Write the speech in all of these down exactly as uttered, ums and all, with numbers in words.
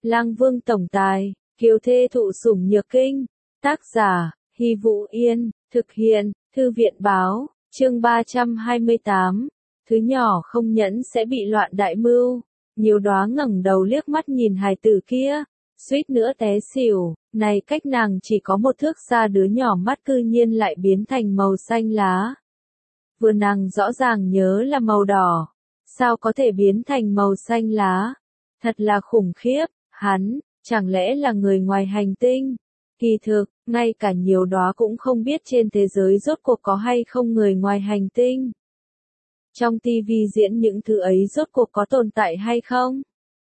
Lang Vương tổng tài, kiều thê thụ sủng nhược kinh. Tác giả, Hy Vũ Yên, thực hiện, Thư viện báo, chương ba trăm hai mươi tám. Thứ nhỏ không nhẫn sẽ bị loạn đại mưu. Nhiều Đóa ngẩng đầu liếc mắt nhìn hài tử kia, suýt nữa té xỉu, này cách nàng chỉ có một thước xa đứa nhỏ mắt cư nhiên lại biến thành màu xanh lá. Vừa nàng rõ ràng nhớ là màu đỏ, sao có thể biến thành màu xanh lá? Thật là khủng khiếp, hắn, chẳng lẽ là người ngoài hành tinh? Kỳ thực, ngay cả Nhiều Đóa cũng không biết trên thế giới rốt cuộc có hay không người ngoài hành tinh. Trong tivi diễn những thứ ấy rốt cuộc có tồn tại hay không?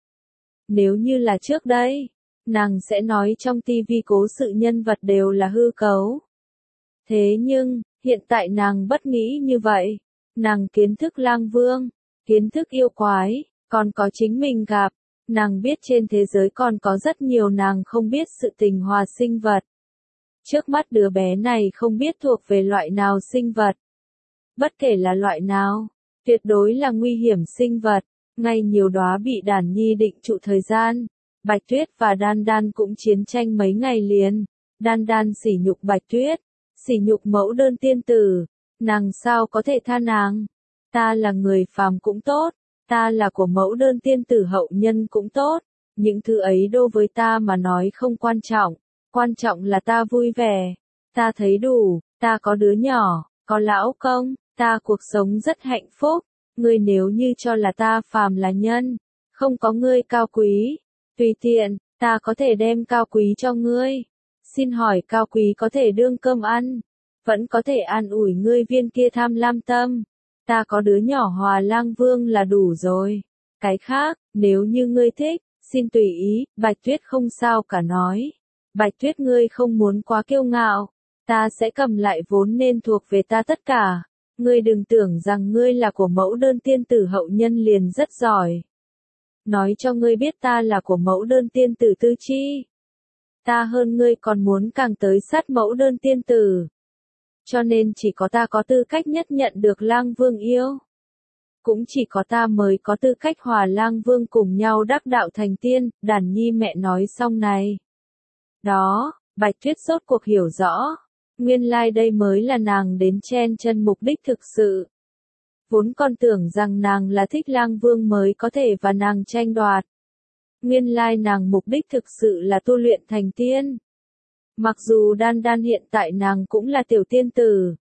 Nếu như là trước đây, nàng sẽ nói trong tivi cố sự nhân vật đều là hư cấu. Thế nhưng, hiện tại nàng bất nghĩ như vậy. Nàng kiến thức Lang Vương, kiến thức yêu quái, còn có chính mình gặp. Nàng biết trên thế giới còn có rất nhiều nàng không biết sự tình hòa sinh vật. Trước mắt đứa bé này không biết thuộc về loại nào sinh vật. Bất kể là loại nào, tuyệt đối là nguy hiểm sinh vật. Ngay Nhiều Đóa bị Đản Nhi định trụ thời gian, Bạch Tuyết và Đan Đan cũng chiến tranh mấy ngày liền. Đan Đan sỉ nhục Bạch Tuyết, sỉ nhục mẫu đơn tiên tử. Nàng sao có thể tha nàng? Ta là người phàm cũng tốt, ta là của mẫu đơn tiên tử hậu nhân cũng tốt. Những thứ ấy đối với ta mà nói không quan trọng, quan trọng là ta vui vẻ. Ta thấy đủ, ta có đứa nhỏ, có lão công, ta cuộc sống rất hạnh phúc. Ngươi nếu như cho là ta phàm là nhân, không có ngươi cao quý, tùy tiện, ta có thể đem cao quý cho ngươi. Xin hỏi cao quý có thể đương cơm ăn, vẫn có thể an ủi ngươi viên kia tham lam tâm. Ta có đứa nhỏ hòa Lang Vương là đủ rồi. Cái khác, nếu như ngươi thích, xin tùy ý. Bạch Tuyết không sao cả nói. Bạch Tuyết ngươi không muốn quá kiêu ngạo, ta sẽ cầm lại vốn nên thuộc về ta tất cả. Ngươi đừng tưởng rằng ngươi là của mẫu đơn tiên tử hậu nhân liền rất giỏi. Nói cho ngươi biết ta là của mẫu đơn tiên tử Tư Chi. Ta hơn ngươi còn muốn càng tới sát mẫu đơn tiên tử. Cho nên chỉ có ta có tư cách nhất nhận được Lang Vương yêu. Cũng chỉ có ta mới có tư cách hòa Lang Vương cùng nhau đắc đạo thành tiên. Đản Nhi mẹ nói xong này. Đó, Bạch Tuyết rốt cuộc hiểu rõ. Nguyên lai like đây mới là nàng đến chen chân mục đích thực sự. Vốn còn tưởng rằng nàng là thích Lang Vương mới có thể và nàng tranh đoạt. Nguyên lai like nàng mục đích thực sự là tu luyện thành tiên. Mặc dù Đan Đan hiện tại nàng cũng là tiểu tiên tử.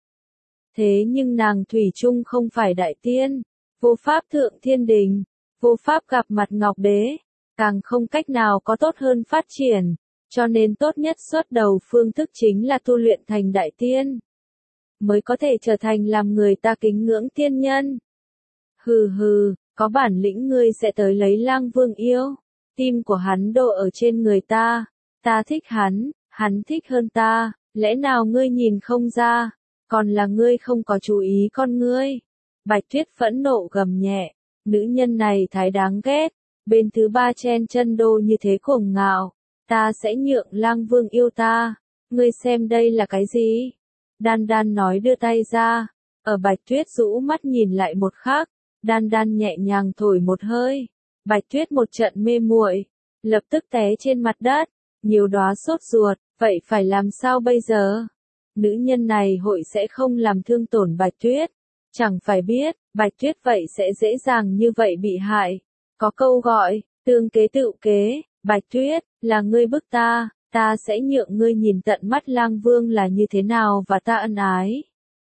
Thế nhưng nàng thủy chung không phải đại tiên, vô pháp thượng thiên đình, vô pháp gặp mặt Ngọc Đế, càng không cách nào có tốt hơn phát triển. Cho nên tốt nhất xuất đầu phương thức chính là tu luyện thành đại tiên. Mới có thể trở thành làm người ta kính ngưỡng tiên nhân. Hừ hừ, có bản lĩnh ngươi sẽ tới lấy Lang Vương yêu. Tim của hắn độ ở trên người ta. Ta thích hắn, hắn thích hơn ta. Lẽ nào ngươi nhìn không ra? Còn là ngươi không có chú ý con ngươi. Bạch Tuyết phẫn nộ gầm nhẹ. Nữ nhân này thái đáng ghét. Bên thứ ba chen chân đô như thế cuồng ngạo. Ta sẽ nhượng Lang Vương yêu ta. Ngươi xem đây là cái gì? Đan Đan nói đưa tay ra. Ở Bạch Tuyết rũ mắt nhìn lại một khắc. Đan Đan nhẹ nhàng thổi một hơi. Bạch Tuyết một trận mê muội, lập tức té trên mặt đất. Nhiều Đóa sốt ruột, vậy phải làm sao bây giờ? Nữ nhân này hội sẽ không làm thương tổn Bạch Tuyết. Chẳng phải biết, Bạch Tuyết vậy sẽ dễ dàng như vậy bị hại. Có câu gọi, tương kế tự kế. Bạch Tuyết, là ngươi bức ta, ta sẽ nhượng ngươi nhìn tận mắt Lang Vương là như thế nào và ta ân ái.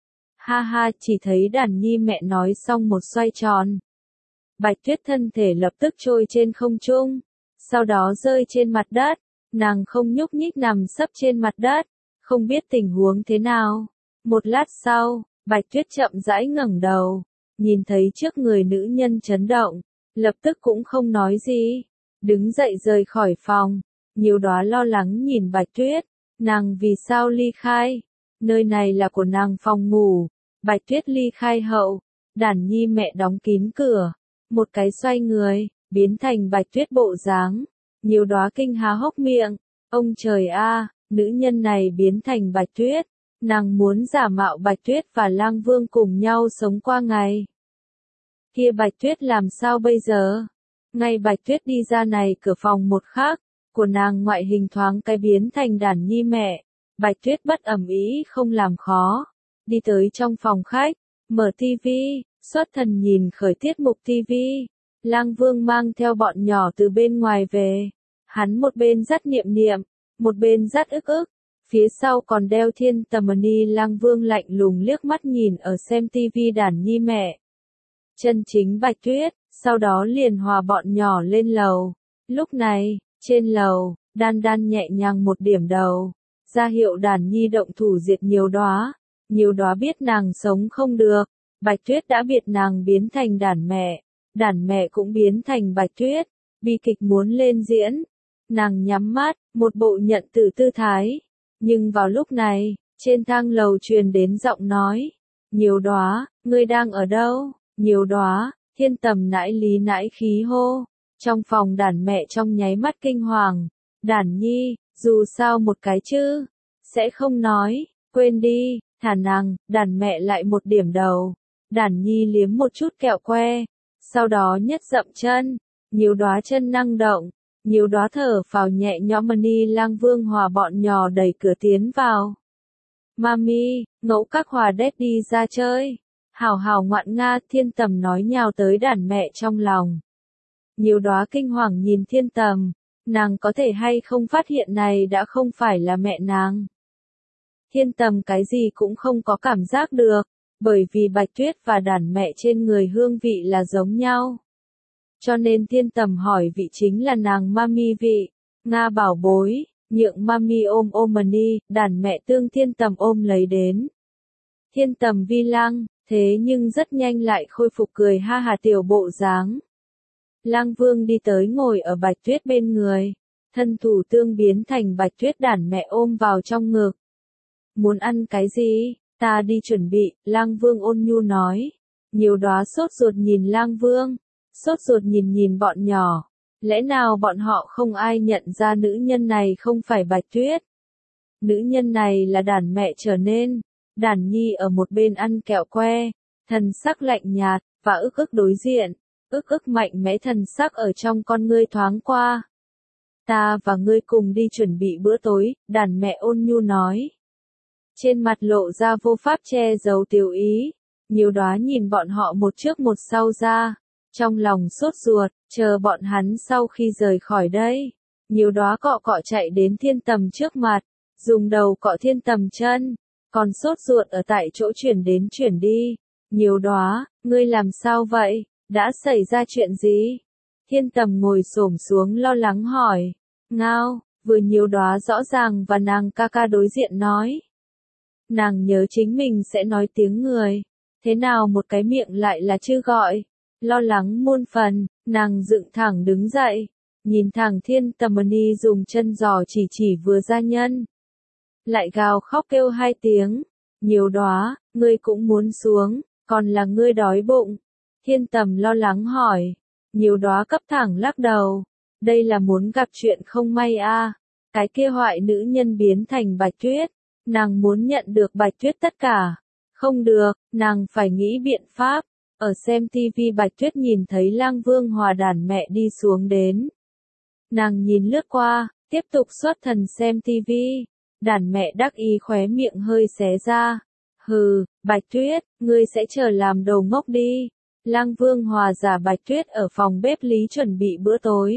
Ha ha, chỉ thấy Đản Nhi mẹ nói xong một xoay tròn. Bạch Tuyết thân thể lập tức trôi trên không trung, sau đó rơi trên mặt đất, nàng không nhúc nhích nằm sấp trên mặt đất, không biết tình huống thế nào. Một lát sau, Bạch Tuyết chậm rãi ngẩng đầu, nhìn thấy trước người nữ nhân chấn động, lập tức cũng không nói gì. Đứng dậy rời khỏi phòng, Nhiều Đóa lo lắng nhìn Bạch Tuyết, nàng vì sao ly khai? Nơi này là của nàng phòng ngủ. Bạch Tuyết ly khai hậu, Đản Nhi mẹ đóng kín cửa, một cái xoay người, biến thành Bạch Tuyết bộ dáng. Nhiều Đóa kinh há hốc miệng, ông trời a, nữ nhân này biến thành Bạch Tuyết, nàng muốn giả mạo Bạch Tuyết và Lang Vương cùng nhau sống qua ngày. Kia Bạch Tuyết làm sao bây giờ? Ngay Bạch Tuyết đi ra này cửa phòng một khắc, của nàng ngoại hình thoáng cái biến thành Đản Nhi mẹ. Bạch Tuyết bất ầm ĩ không làm khó, đi tới trong phòng khách, mở tivi, xuất thần nhìn khởi tiết mục tivi. Lang Vương mang theo bọn nhỏ từ bên ngoài về, hắn một bên dắt Niệm Niệm, một bên dắt Ức Ức, phía sau còn đeo Thiên Tầm Ni. Lang Vương lạnh lùng liếc mắt nhìn ở xem tivi Đản Nhi mẹ. Chân chính Bạch Tuyết, sau đó liền hòa bọn nhỏ lên lầu. Lúc này, trên lầu, Đan Đan nhẹ nhàng một điểm đầu, ra hiệu Đản Nhi động thủ diệt Nhiều Đóa. Nhiều Đóa biết nàng sống không được, Bạch Tuyết đã biệt nàng biến thành Đản mẹ, Đản mẹ cũng biến thành Bạch Tuyết, bi kịch muốn lên diễn. Nàng nhắm mắt, một bộ nhận tử tư thái. Nhưng vào lúc này, trên thang lầu truyền đến giọng nói, Nhiều Đóa, ngươi đang ở đâu? Nhiều Đóa, Thiên Tầm nãi lý nãi khí hô. Trong phòng Đản mẹ trong nháy mắt kinh hoàng. Đản Nhi, dù sao một cái chứ, sẽ không nói, quên đi, thả nàng. Đản mẹ lại một điểm đầu. Đản Nhi liếm một chút kẹo que, sau đó nhất dậm chân, Nhiều Đóa chân năng động, Nhiều Đóa thở phào nhẹ nhõm. Ni Lang Vương hòa bọn nhỏ đẩy cửa tiến vào. Mami, ngẫu các hòa đét đi ra chơi. Hảo hảo ngoạn nga. Thiên Tầm nói nhào tới Đản mẹ trong lòng. Nhiều Đóa kinh hoàng nhìn Thiên Tầm, nàng có thể hay không phát hiện này đã không phải là mẹ nàng. Thiên Tầm cái gì cũng không có cảm giác được, bởi vì Bạch Tuyết và Đản mẹ trên người hương vị là giống nhau. Cho nên Thiên Tầm hỏi vị chính là nàng mami vị. Nga bảo bối, nhượng mami ôm ôm Ni. Đản mẹ tương Thiên Tầm ôm lấy đến. Thiên Tầm vi lăng, thế nhưng rất nhanh lại khôi phục cười ha hà tiểu bộ dáng. Lang Vương đi tới ngồi ở Bạch Tuyết bên người, thân thủ tương biến thành Bạch Tuyết. Đản mẹ ôm vào trong ngực. Muốn ăn cái gì? Ta đi chuẩn bị, Lang Vương ôn nhu nói. Nhiều Đóa sốt ruột nhìn Lang Vương, sốt ruột nhìn nhìn bọn nhỏ. Lẽ nào bọn họ không ai nhận ra nữ nhân này không phải Bạch Tuyết? Nữ nhân này là Đản mẹ trở nên. Đản Nhi ở một bên ăn kẹo que, thần sắc lạnh nhạt, và Ức Ức đối diện. Ức Ức mạnh mẽ thần sắc ở trong con ngươi thoáng qua. Ta và ngươi cùng đi chuẩn bị bữa tối, Đản mẹ ôn nhu nói. Trên mặt lộ ra vô pháp che giấu tiểu ý. Nhiều Đóa nhìn bọn họ một trước một sau ra, trong lòng sốt ruột, chờ bọn hắn sau khi rời khỏi đây. Nhiều Đóa cọ cọ chạy đến Thiên Tầm trước mặt, dùng đầu cọ Thiên Tầm chân, còn sốt ruột ở tại chỗ chuyển đến chuyển đi. Nhiều Đóa, ngươi làm sao vậy? Đã xảy ra chuyện gì? Thiên Tầm ngồi xổm xuống lo lắng hỏi. Ngao, vừa Nhiều Đóa rõ ràng và nàng ca ca đối diện nói. Nàng nhớ chính mình sẽ nói tiếng người, thế nào một cái miệng lại là chữ gọi. Lo lắng muôn phần, nàng dựng thẳng đứng dậy, nhìn thẳng Thiên Tầm Ni dùng chân giò chỉ chỉ vừa gia nhân. Lại gào khóc kêu hai tiếng. Nhiều Đóa, ngươi cũng muốn xuống, còn là ngươi đói bụng. Thiên Tầm lo lắng hỏi. Nhiều Đóa cấp thẳng lắc đầu. Đây là muốn gặp chuyện không may a. À. Cái kia hoại nữ nhân biến thành Bạch Tuyết. Nàng muốn nhận được Bạch Tuyết tất cả. Không được, nàng phải nghĩ biện pháp. Ở xem tivi Bạch Tuyết nhìn thấy Lang Vương hòa Đản mẹ đi xuống đến. Nàng nhìn lướt qua, tiếp tục xuất thần xem tivi. Đản mẹ đắc ý khóe miệng hơi xé ra. Hừ, Bạch Tuyết, ngươi sẽ chờ làm đồ ngốc đi. Lang Vương hòa giả Bạch Tuyết ở phòng bếp lý chuẩn bị bữa tối.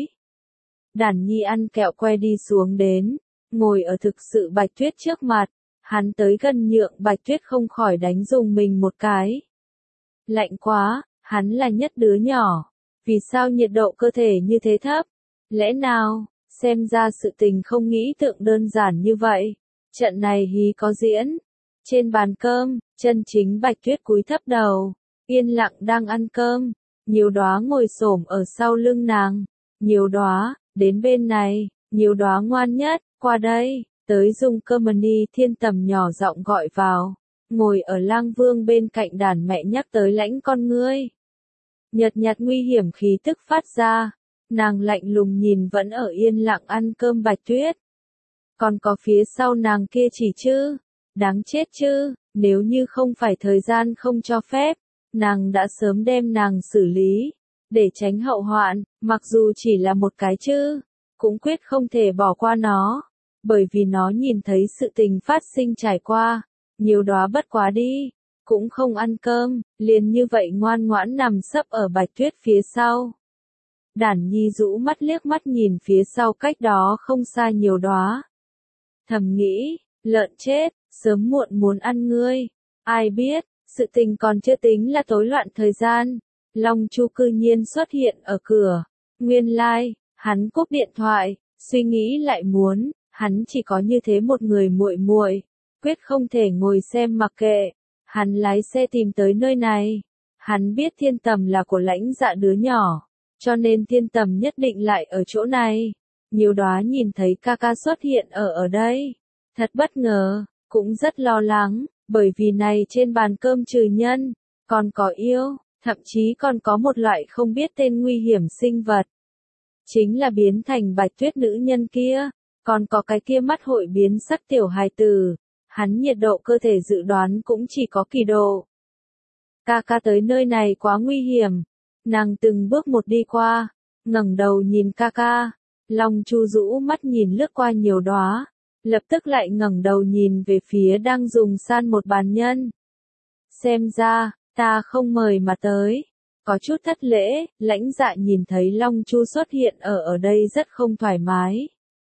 Đản Nhi ăn kẹo que đi xuống đến, ngồi ở thực sự Bạch Tuyết trước mặt. Hắn tới gần nhượng Bạch Tuyết không khỏi đánh dùng mình một cái. Lạnh quá, hắn là nhất đứa nhỏ. Vì sao nhiệt độ cơ thể như thế thấp? Lẽ nào, xem ra sự tình không nghĩ tượng đơn giản như vậy. Trận này hí có diễn. Trên bàn cơm, chân chính Bạch Tuyết cúi thấp đầu, yên lặng đang ăn cơm. Nhiều Đóa ngồi xổm ở sau lưng nàng. Nhiều Đóa, đến bên này. Nhiều Đóa ngoan nhất, qua đây. Tới dùng cơm. Ni Thiên Tầm nhỏ giọng gọi vào. Ngồi ở Lang Vương bên cạnh Đản mẹ nhắc tới lãnh con ngươi. Nhợt nhạt nguy hiểm khí tức phát ra. Nàng lạnh lùng nhìn vẫn ở yên lặng ăn cơm Bạch Tuyết. Còn có phía sau nàng kia chỉ chứ. Đáng chết chứ, nếu như không phải thời gian không cho phép, nàng đã sớm đem nàng xử lý. để tránh hậu hoạn, mặc dù chỉ là một cái chữ, cũng quyết không thể bỏ qua nó, bởi vì nó nhìn thấy sự tình phát sinh trải qua, nhiều đóa bất quá đi, cũng không ăn cơm, liền như vậy ngoan ngoãn nằm sấp ở Bạch Tuyết phía sau. Đản Nhi rũ mắt liếc mắt nhìn phía sau cách đó không xa nhiều đóa. Thầm nghĩ, lợn chết, sớm muộn muốn ăn ngươi, ai biết, sự tình còn chưa tính là tối loạn thời gian, Long Chu cư nhiên xuất hiện ở cửa, nguyên lai, like, hắn cúp điện thoại, suy nghĩ lại muốn, hắn chỉ có như thế một người muội muội, quyết không thể ngồi xem mặc kệ, hắn lái xe tìm tới nơi này, hắn biết Thiên Tầm là của Lãnh Dạ đứa nhỏ, cho nên Thiên Tầm nhất định lại ở chỗ này, nhiều đóa nhìn thấy ca ca xuất hiện ở ở đây, thật bất ngờ, cũng rất lo lắng, bởi vì này trên bàn cơm trừ nhân, còn có yêu, thậm chí còn có một loại không biết tên nguy hiểm sinh vật. Chính là biến thành Bạch Tuyết nữ nhân kia, còn có cái kia mắt hội biến sắc tiểu hài tử, hắn nhiệt độ cơ thể dự đoán cũng chỉ có kỳ độ. Ca ca tới nơi này quá nguy hiểm, nàng từng bước một đi qua, ngẩng đầu nhìn ca ca, Long Chu rũ mắt nhìn lướt qua nhiều đóa, lập tức lại ngẩng đầu nhìn về phía đang dùng san một bàn nhân. Xem ra, ta không mời mà tới. Có chút thất lễ, Lãnh Dạ nhìn thấy Long Chu xuất hiện ở ở đây rất không thoải mái.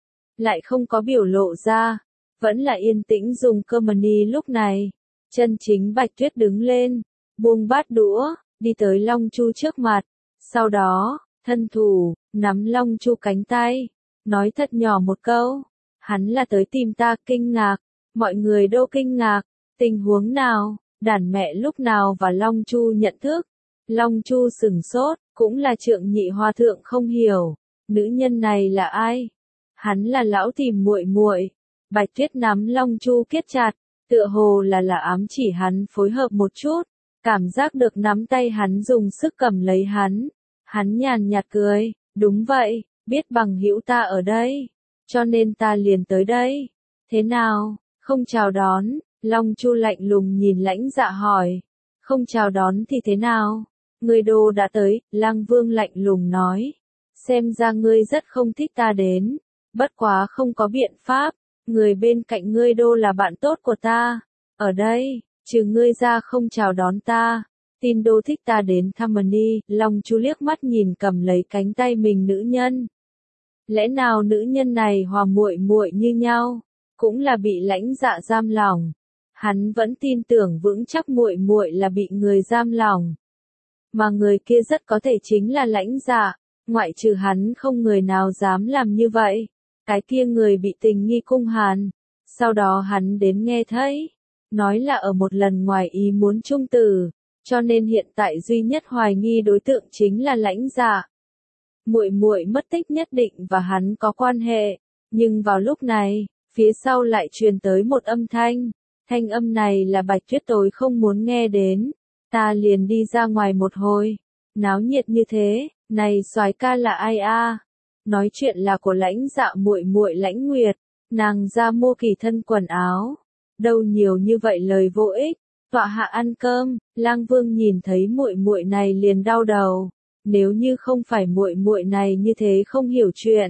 Lại không có biểu lộ ra, vẫn là yên tĩnh dùng cơm mani lúc này. Chân chính Bạch Tuyết đứng lên, buông bát đũa, đi tới Long Chu trước mặt. Sau đó, thân thủ, nắm Long Chu cánh tay, nói thật nhỏ một câu. Hắn là tới tìm ta, kinh ngạc, mọi người đô kinh ngạc, tình huống nào, đàn mẹ lúc nào và Long Chu nhận thức. Long Chu sừng sốt, cũng là Trượng Nhị Hòa thượng không hiểu, nữ nhân này là ai? Hắn là lão tìm muội muội. Bạch Tuyết nắm Long Chu kết chặt, tựa hồ là là ám chỉ hắn phối hợp một chút, cảm giác được nắm tay hắn dùng sức cầm lấy hắn. Hắn nhàn nhạt cười, đúng vậy, biết bằng hữu ta ở đây, cho nên ta liền tới đây. Thế nào, không chào đón? Long Chu lạnh lùng nhìn Lãnh Dạ hỏi. Không chào đón thì thế nào? Người đồ đã tới, Lang Vương lạnh lùng nói. Xem ra ngươi rất không thích ta đến, bất quá không có biện pháp, người bên cạnh ngươi đô là bạn tốt của ta. Ở đây, trừ ngươi ra không chào đón ta, tin đô thích ta đến thăm mình đi. Long Chu liếc mắt nhìn cầm lấy cánh tay mình nữ nhân. Lẽ nào nữ nhân này hòa muội muội như nhau, cũng là bị Lãnh Dạ giam lòng. Hắn vẫn tin tưởng vững chắc muội muội là bị người giam lòng. Mà người kia rất có thể chính là Lãnh Dạ, ngoại trừ hắn không người nào dám làm như vậy. Cái kia người bị tình nghi cung hàn, sau đó hắn đến nghe thấy, nói là ở một lần ngoài ý muốn chung tử, cho nên hiện tại duy nhất hoài nghi đối tượng chính là Lãnh Dạ. Muội muội mất tích nhất định và hắn có quan hệ, nhưng vào lúc này, phía sau lại truyền tới một âm thanh, thanh âm này là Bạch Tuyết tối không muốn nghe đến, ta liền đi ra ngoài một hồi, náo nhiệt như thế, này soái ca là ai a? Nói chuyện là của Lãnh Dạ muội muội Lãnh Nguyệt, nàng ra mua kỳ thân quần áo, đâu nhiều như vậy lời vô ích, tọa hạ ăn cơm. Lang Vương nhìn thấy muội muội này liền đau đầu. Nếu như không phải muội muội này như thế không hiểu chuyện,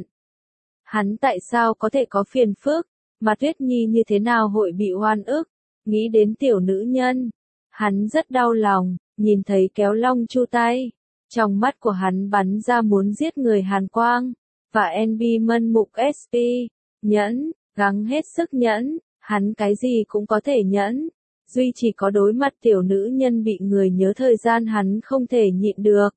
hắn tại sao có thể có phiền phức, mà Tuyết Nhi như thế nào hội bị oan ức, nghĩ đến tiểu nữ nhân, hắn rất đau lòng, nhìn thấy kéo Long Chu tay, trong mắt của hắn bắn ra muốn giết người hàn quang, và en bê mân mục ét pê, nhẫn, gắng hết sức nhẫn, hắn cái gì cũng có thể nhẫn, duy chỉ có đối mặt tiểu nữ nhân bị người nhớ thời gian hắn không thể nhịn được.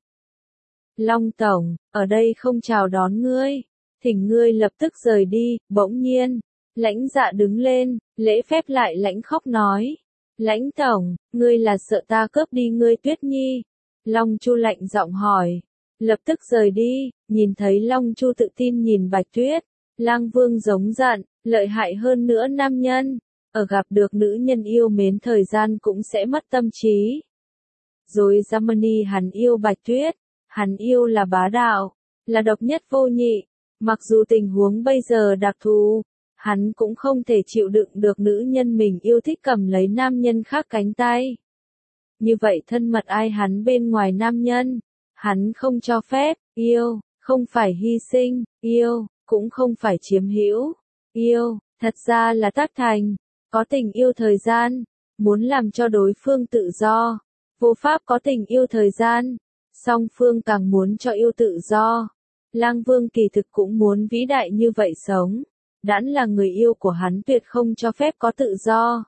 Long Tổng, ở đây không chào đón ngươi, thỉnh ngươi lập tức rời đi. Bỗng nhiên, Lãnh Dạ đứng lên, lễ phép lại lãnh khóc nói. Lãnh Tổng, ngươi là sợ ta cướp đi ngươi Tuyết Nhi? Long Chu lạnh giọng hỏi. Lập tức rời đi. Nhìn thấy Long Chu tự tin nhìn Bạch Tuyết, Lang Vương giống giận, lợi hại hơn nữa nam nhân, ở gặp được nữ nhân yêu mến thời gian cũng sẽ mất tâm trí. Rồi Germany hắn yêu Bạch Tuyết. Hắn yêu là bá đạo, là độc nhất vô nhị, mặc dù tình huống bây giờ đặc thù, hắn cũng không thể chịu đựng được nữ nhân mình yêu thích cầm lấy nam nhân khác cánh tay. Như vậy thân mật ai hắn bên ngoài nam nhân, Hắn không cho phép, yêu, không phải hy sinh, yêu, cũng không phải chiếm hữu, yêu, thật ra là tác thành, có tình yêu thời gian, muốn làm cho đối phương tự do, vô pháp có tình yêu thời gian, song phương càng muốn cho yêu tự do. Lang Vương kỳ thực cũng muốn vĩ đại như vậy sống, đãn là người yêu của hắn tuyệt không cho phép có tự do.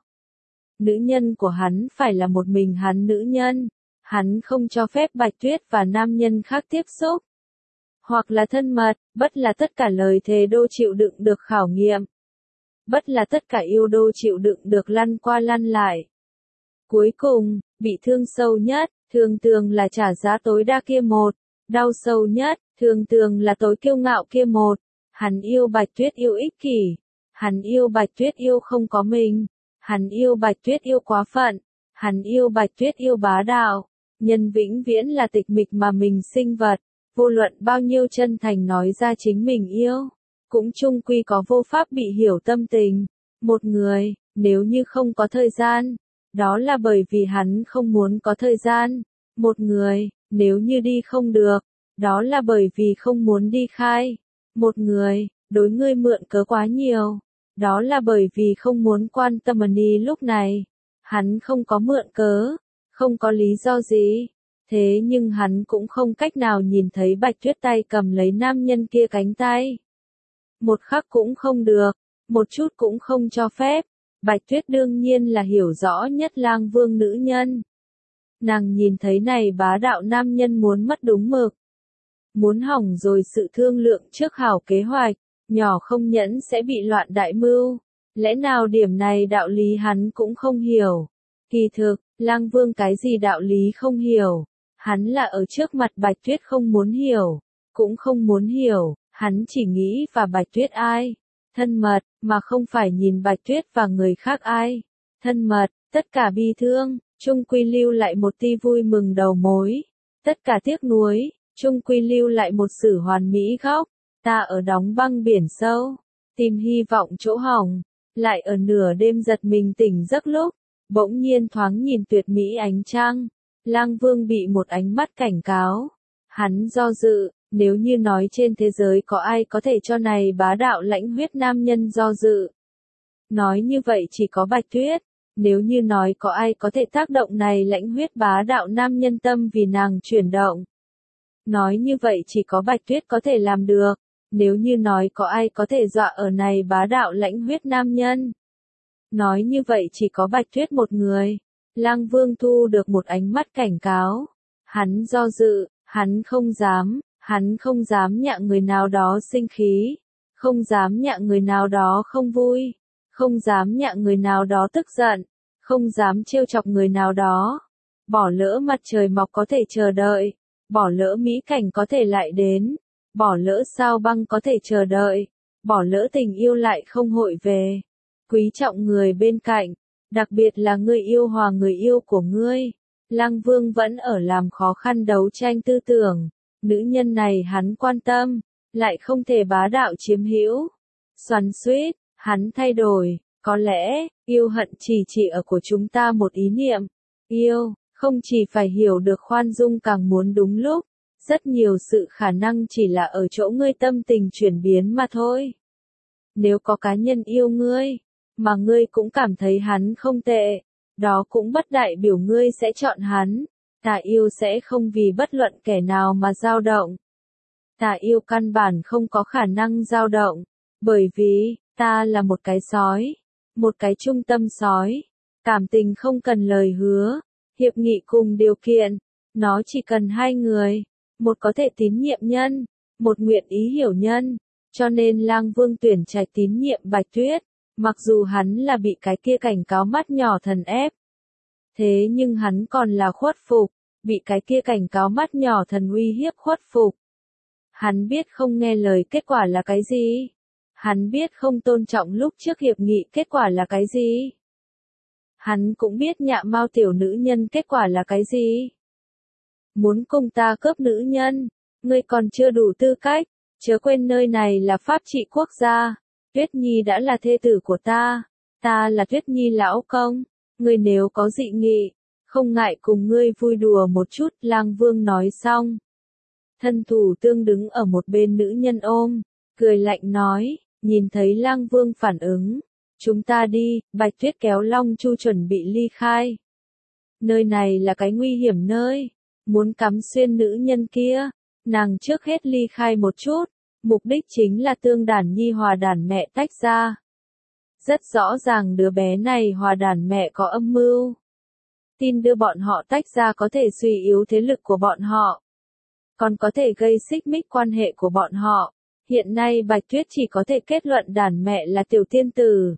Nữ nhân của hắn phải là một mình hắn nữ nhân, hắn không cho phép Bạch Tuyết và nam nhân khác tiếp xúc, hoặc là thân mật, bất là tất cả lời thề đô chịu đựng được khảo nghiệm, bất là tất cả yêu đô chịu đựng được lăn qua lăn lại. Cuối cùng, bị thương sâu nhất, thường thường là trả giá tối đa kia một, đau sâu nhất, thường thường là tối kiêu ngạo kia một. Hắn yêu Bạch Tuyết yêu ích kỷ, hắn yêu Bạch Tuyết yêu không có mình, hắn yêu Bạch Tuyết yêu quá phận, hắn yêu Bạch Tuyết yêu bá đạo, nhân vĩnh viễn là tịch mịch mà mình sinh vật, vô luận bao nhiêu chân thành nói ra chính mình yêu, cũng chung quy có vô pháp bị hiểu tâm tình. Một người, nếu như không có thời gian, đó là bởi vì hắn không muốn có thời gian. Một người, nếu như đi không được, đó là bởi vì không muốn đi khai. Một người, đối ngươi mượn cớ quá nhiều, đó là bởi vì không muốn quan tâm Annie lúc này. Hắn không có mượn cớ, không có lý do gì. Thế nhưng hắn cũng không cách nào nhìn thấy Bạch Tuyết tay cầm lấy nam nhân kia cánh tay. Một khắc cũng không được, một chút cũng không cho phép. Bạch Tuyết đương nhiên là hiểu rõ nhất Lang Vương nữ nhân. Nàng nhìn thấy này bá đạo nam nhân muốn mất đúng mực, muốn hỏng rồi sự thương lượng trước hảo kế hoạch, nhỏ không nhẫn sẽ bị loạn đại mưu. Lẽ nào điểm này đạo lý hắn cũng không hiểu? Kỳ thực, Lang Vương cái gì đạo lý không hiểu? Hắn là ở trước mặt Bạch Tuyết không muốn hiểu, cũng không muốn hiểu, hắn chỉ nghĩ và Bạch Tuyết ai? Thân mật, mà không phải nhìn Bạch Tuyết và người khác ai. Thân mật, tất cả bi thương, chung quy lưu lại một tia vui mừng đầu mối. Tất cả tiếc nuối, chung quy lưu lại một sự hoàn mỹ góc. Ta ở đóng băng biển sâu, tìm hy vọng chỗ hỏng, lại ở nửa đêm giật mình tỉnh giấc lúc, bỗng nhiên thoáng nhìn tuyệt mỹ ánh trăng. Lang Vương bị một ánh mắt cảnh cáo. Hắn do dự, nếu như nói trên thế giới có ai có thể cho này bá đạo lãnh huyết nam nhân do dự. Nói như vậy chỉ có Bạch Tuyết. Nếu như nói có ai có thể tác động này lãnh huyết bá đạo nam nhân tâm vì nàng chuyển động. Nói như vậy chỉ có Bạch Tuyết có thể làm được. Nếu như nói có ai có thể dọa ở này bá đạo lãnh huyết nam nhân. Nói như vậy chỉ có Bạch Tuyết một người. Lang Vương thu được một ánh mắt cảnh cáo. Hắn do dự, hắn không dám, hắn không dám nhạ người nào đó sinh khí, không dám nhạ người nào đó không vui, không dám nhạ người nào đó tức giận, không dám trêu chọc người nào đó. Bỏ lỡ mặt trời mọc có thể chờ đợi, bỏ lỡ mỹ cảnh có thể lại đến, bỏ lỡ sao băng có thể chờ đợi, bỏ lỡ tình yêu lại không hội về. Quý trọng người bên cạnh, đặc biệt là người yêu hòa người yêu của ngươi. Lang Vương vẫn ở làm khó khăn đấu tranh tư tưởng. Nữ nhân này hắn quan tâm, lại không thể bá đạo chiếm hữu. Xoắn xuýt, hắn thay đổi, có lẽ, yêu hận chỉ chỉ ở của chúng ta một ý niệm. Yêu, không chỉ phải hiểu được khoan dung càng muốn đúng lúc, rất nhiều sự khả năng chỉ là ở chỗ ngươi tâm tình chuyển biến mà thôi. Nếu có cá nhân yêu ngươi, mà ngươi cũng cảm thấy hắn không tệ, đó cũng bất đại biểu ngươi sẽ chọn hắn. Ta yêu sẽ không vì bất luận kẻ nào mà dao động. Ta yêu căn bản không có khả năng dao động, bởi vì, ta là một cái sói, một cái trung tâm sói. Cảm tình không cần lời hứa, hiệp nghị cùng điều kiện, nó chỉ cần hai người, một có thể tín nhiệm nhân, một nguyện ý hiểu nhân. Cho nên Lang Vương tuyển trạch tín nhiệm Bạch Tuyết, mặc dù hắn là bị cái kia cảnh cáo mắt nhỏ thần ép. Thế nhưng hắn còn là khuất phục, bị cái kia cảnh cáo mắt nhỏ thần uy hiếp khuất phục. Hắn biết không nghe lời kết quả là cái gì. Hắn biết không tôn trọng lúc trước hiệp nghị kết quả là cái gì. Hắn cũng biết nhạ mao tiểu nữ nhân kết quả là cái gì. Muốn cùng ta cướp nữ nhân, ngươi còn chưa đủ tư cách, chớ quên nơi này là pháp trị quốc gia. Tuyết Nhi đã là thê tử của ta, ta là Tuyết Nhi lão công. Ngươi nếu có dị nghị, không ngại cùng ngươi vui đùa một chút. Lang Vương nói xong, Thân thủ tương đứng ở một bên nữ nhân ôm, cười lạnh nói, nhìn thấy Lang Vương phản ứng. Chúng ta đi, Bạch Tuyết kéo Long Chu chuẩn bị ly khai. Nơi này là cái nguy hiểm nơi, muốn cắm xuyên nữ nhân kia, nàng trước hết ly khai một chút, mục đích chính là tương đàn nhi hòa đàn mẹ tách ra. Rất rõ ràng đứa bé này hòa đàn mẹ có âm mưu. Tin đưa bọn họ tách ra có thể suy yếu thế lực của bọn họ, còn có thể gây xích mích quan hệ của bọn họ. Hiện nay Bạch Tuyết chỉ có thể kết luận đàn mẹ là tiểu tiên tử.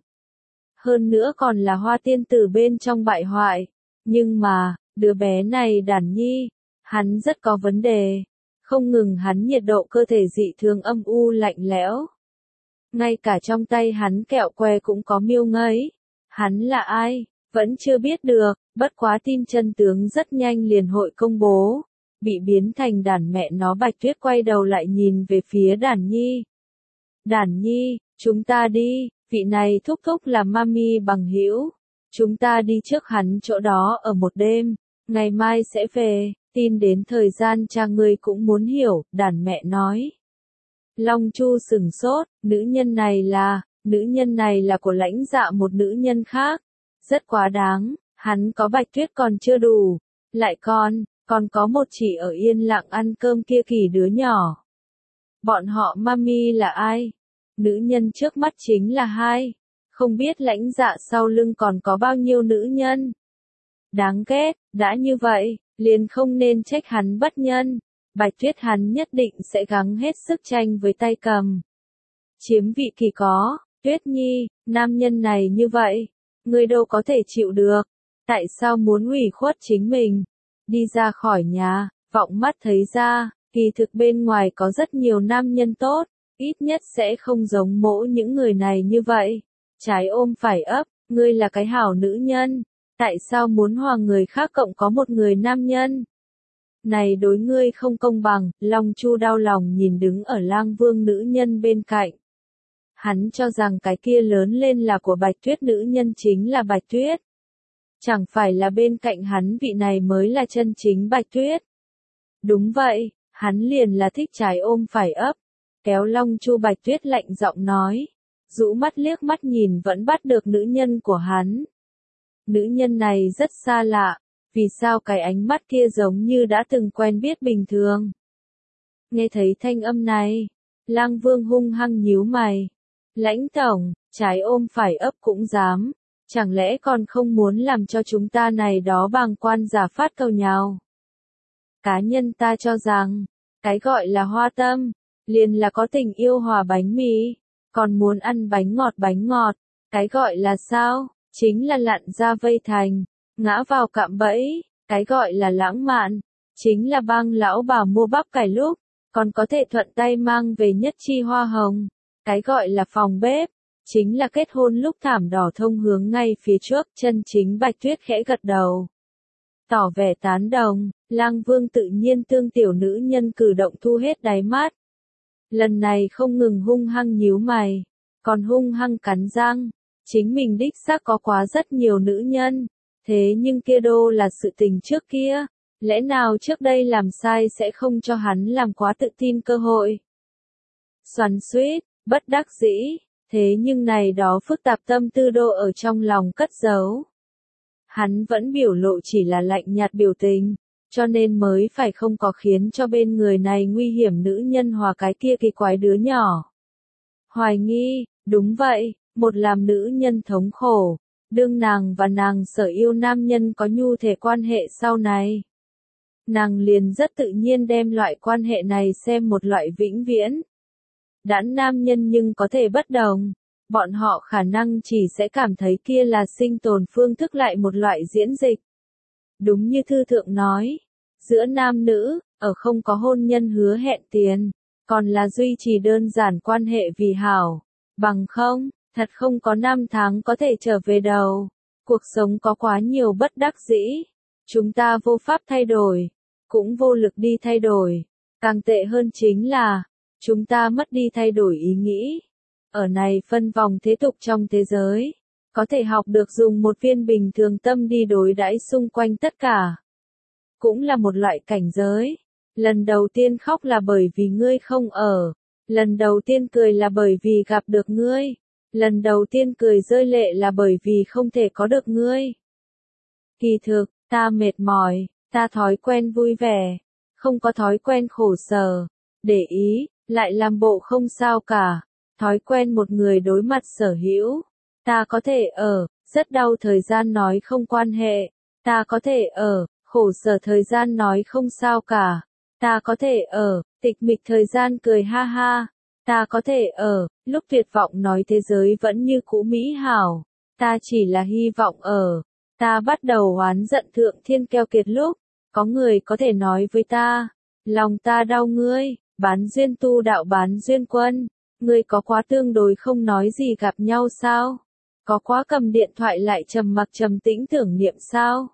Hơn nữa còn là hoa tiên tử bên trong bại hoại. Nhưng mà, đứa bé này đàn nhi, hắn rất có vấn đề. Không ngừng hắn nhiệt độ cơ thể dị thường âm u lạnh lẽo. Ngay cả trong tay hắn kẹo que cũng có miêu ngấy. Hắn là ai? Vẫn chưa biết được, bất quá tin chân tướng rất nhanh liền hội công bố. Bị biến thành đàn mẹ nó Bạch Tuyết quay đầu lại nhìn về phía đàn nhi. Đàn nhi, chúng ta đi, vị này thúc thúc là mami bằng hữu. Chúng ta đi trước hắn chỗ đó ở một đêm, ngày mai sẽ về, tin đến thời gian cha ngươi cũng muốn hiểu, đàn mẹ nói. Long Chu sừng sốt, nữ nhân này là, nữ nhân này là của lãnh dạ một nữ nhân khác. Rất quá đáng, hắn có Bạch Tuyết còn chưa đủ, lại còn, còn có một chỉ ở yên lặng ăn cơm kia kỳ đứa nhỏ. Bọn họ mami là ai? Nữ nhân trước mắt chính là hai. Không biết lãnh dạ sau lưng còn có bao nhiêu nữ nhân. Đáng ghét, đã như vậy, liền không nên trách hắn bất nhân. Bạch Tuyết hắn nhất định sẽ gắng hết sức tranh với tay cầm. Chiếm vị kỳ có, Tuyết Nhi, nam nhân này như vậy, người đâu có thể chịu được. Tại sao muốn ủy khuất chính mình? Đi ra khỏi nhà, vọng mắt thấy ra, kỳ thực bên ngoài có rất nhiều nam nhân tốt, ít nhất sẽ không giống mỗi những người này như vậy. Trái ôm phải ấp, ngươi là cái hảo nữ nhân, tại sao muốn hòa người khác cộng có một người nam nhân? Này đối ngươi không công bằng, Long Chu đau lòng nhìn đứng ở Lang Vương nữ nhân bên cạnh. Hắn cho rằng cái kia lớn lên là của Bạch Tuyết nữ nhân chính là Bạch Tuyết. Chẳng phải là bên cạnh hắn vị này mới là chân chính Bạch Tuyết. Đúng vậy, hắn liền là thích trái ôm phải ấp. Kéo Long Chu Bạch Tuyết lạnh giọng nói. Rũ mắt liếc mắt nhìn vẫn bắt được nữ nhân của hắn. Nữ nhân này rất xa lạ, vì sao cái ánh mắt kia giống như đã từng quen biết bình thường. Nghe thấy thanh âm này, Lang Vương hung hăng nhíu mày. Lãnh tổng, trái ôm phải ấp cũng dám, chẳng lẽ còn không muốn làm cho chúng ta này đó bàng quan giả phát cầu nhào. Cá nhân ta cho rằng, cái gọi là hoa tâm, liền là có tình yêu hòa bánh mì. Còn muốn ăn bánh ngọt bánh ngọt, cái gọi là sao, chính là lặn ra vây thành, ngã vào cạm bẫy, cái gọi là lãng mạn, chính là bang lão bà mua bắp cải lúc, còn có thể thuận tay mang về nhất chi hoa hồng, cái gọi là phòng bếp, chính là kết hôn lúc thảm đỏ thông hướng ngay phía trước, chân chính Bạch Tuyết khẽ gật đầu. Tỏ vẻ tán đồng, Lang Vương tự nhiên tương tiểu nữ nhân cử động thu hết đáy mắt. Lần này không ngừng hung hăng nhíu mày, còn hung hăng cắn răng, chính mình đích xác có quá rất nhiều nữ nhân, thế nhưng kia đô là sự tình trước kia, lẽ nào trước đây làm sai sẽ không cho hắn làm quá tự tin cơ hội. Xoắn xuýt, bất đắc dĩ, thế nhưng này đó phức tạp tâm tư đô ở trong lòng cất giấu. Hắn vẫn biểu lộ chỉ là lạnh nhạt biểu tình. Cho nên mới phải không có khiến cho bên người này nguy hiểm nữ nhân hòa cái kia kỳ quái đứa nhỏ. Hoài nghi, đúng vậy, một làm nữ nhân thống khổ, đương nàng và nàng sở yêu nam nhân có nhu thể quan hệ sau này. Nàng liền rất tự nhiên đem loại quan hệ này xem một loại vĩnh viễn. Đãn nam nhân nhưng có thể bất đồng, bọn họ khả năng chỉ sẽ cảm thấy kia là sinh tồn phương thức lại một loại diễn dịch. Đúng như thư thượng nói, giữa nam nữ, ở không có hôn nhân hứa hẹn tiền, còn là duy trì đơn giản quan hệ vì hảo, bằng không, thật không có năm tháng có thể trở về đầu. Cuộc sống có quá nhiều bất đắc dĩ, chúng ta vô pháp thay đổi, cũng vô lực đi thay đổi, càng tệ hơn chính là, chúng ta mất đi thay đổi ý nghĩ. Ở này phân vòng thế tục trong thế giới, có thể học được dùng một viên bình thường tâm đi đối đãi xung quanh tất cả. Cũng là một loại cảnh giới. Lần đầu tiên khóc là bởi vì ngươi không ở. Lần đầu tiên cười là bởi vì gặp được ngươi. Lần đầu tiên cười rơi lệ là bởi vì không thể có được ngươi. Kỳ thực, ta mệt mỏi, ta thói quen vui vẻ, không có thói quen khổ sở, để ý, lại làm bộ không sao cả, thói quen một người đối mặt sở hữu. Ta có thể ở, rất đau thời gian nói không quan hệ, ta có thể ở, khổ sở thời gian nói không sao cả, ta có thể ở, tịch mịch thời gian cười ha ha, ta có thể ở, lúc tuyệt vọng nói thế giới vẫn như cũ mỹ hảo, ta chỉ là hy vọng ở. Ta bắt đầu oán giận thượng thiên keo kiệt lúc, có người có thể nói với ta, lòng ta đau ngươi, bán duyên tu đạo bán duyên quân, ngươi có quá tương đối không nói gì gặp nhau sao? Có quá cầm điện thoại lại trầm mặc trầm tĩnh tưởng niệm sao?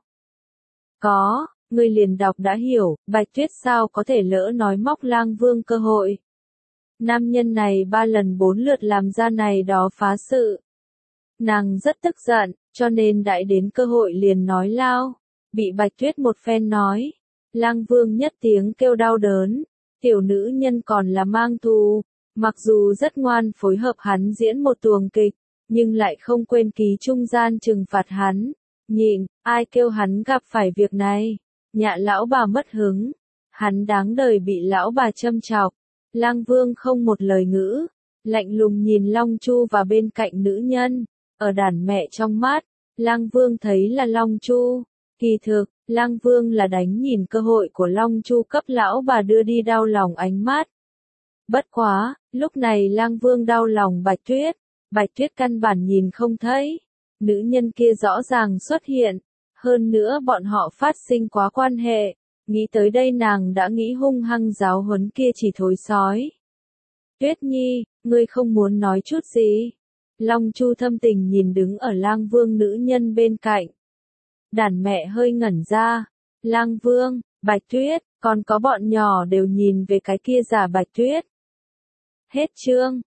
Có, ngươi liền đọc đã hiểu, Bạch Tuyết sao có thể lỡ nói móc Lang Vương cơ hội. Nam nhân này ba lần bốn lượt làm ra này đó phá sự. Nàng rất tức giận, cho nên đại đến cơ hội liền nói lao. Bị Bạch Tuyết một phen nói. Lang Vương nhất tiếng kêu đau đớn. Tiểu nữ nhân còn là mang thù. Mặc dù rất ngoan phối hợp hắn diễn một tuồng kịch, nhưng lại không quên ký trung gian trừng phạt hắn. Nhịn, ai kêu hắn gặp phải việc này. Nhạ lão bà mất hứng. Hắn đáng đời bị lão bà châm chọc. Lang Vương không một lời ngữ. Lạnh lùng nhìn Long Chu và bên cạnh nữ nhân. Ở đàn mẹ trong mắt, Lang Vương thấy là Long Chu. Kỳ thực, Lang Vương là đánh nhìn cơ hội của Long Chu cấp lão bà đưa đi đau lòng ánh mắt. Bất quá, lúc này Lang Vương đau lòng Bạch Tuyết. Bạch Tuyết căn bản nhìn không thấy. Nữ nhân kia rõ ràng xuất hiện. Hơn nữa bọn họ phát sinh quá quan hệ. Nghĩ tới đây nàng đã nghĩ hung hăng giáo huấn kia chỉ thối sói. Tuyết Nhi, ngươi không muốn nói chút gì? Long Chu thâm tình nhìn đứng ở Lang Vương nữ nhân bên cạnh. Đàn mẹ hơi ngẩn ra. Lang Vương, Bạch Tuyết, còn có bọn nhỏ đều nhìn về cái kia giả Bạch Tuyết. Hết chương.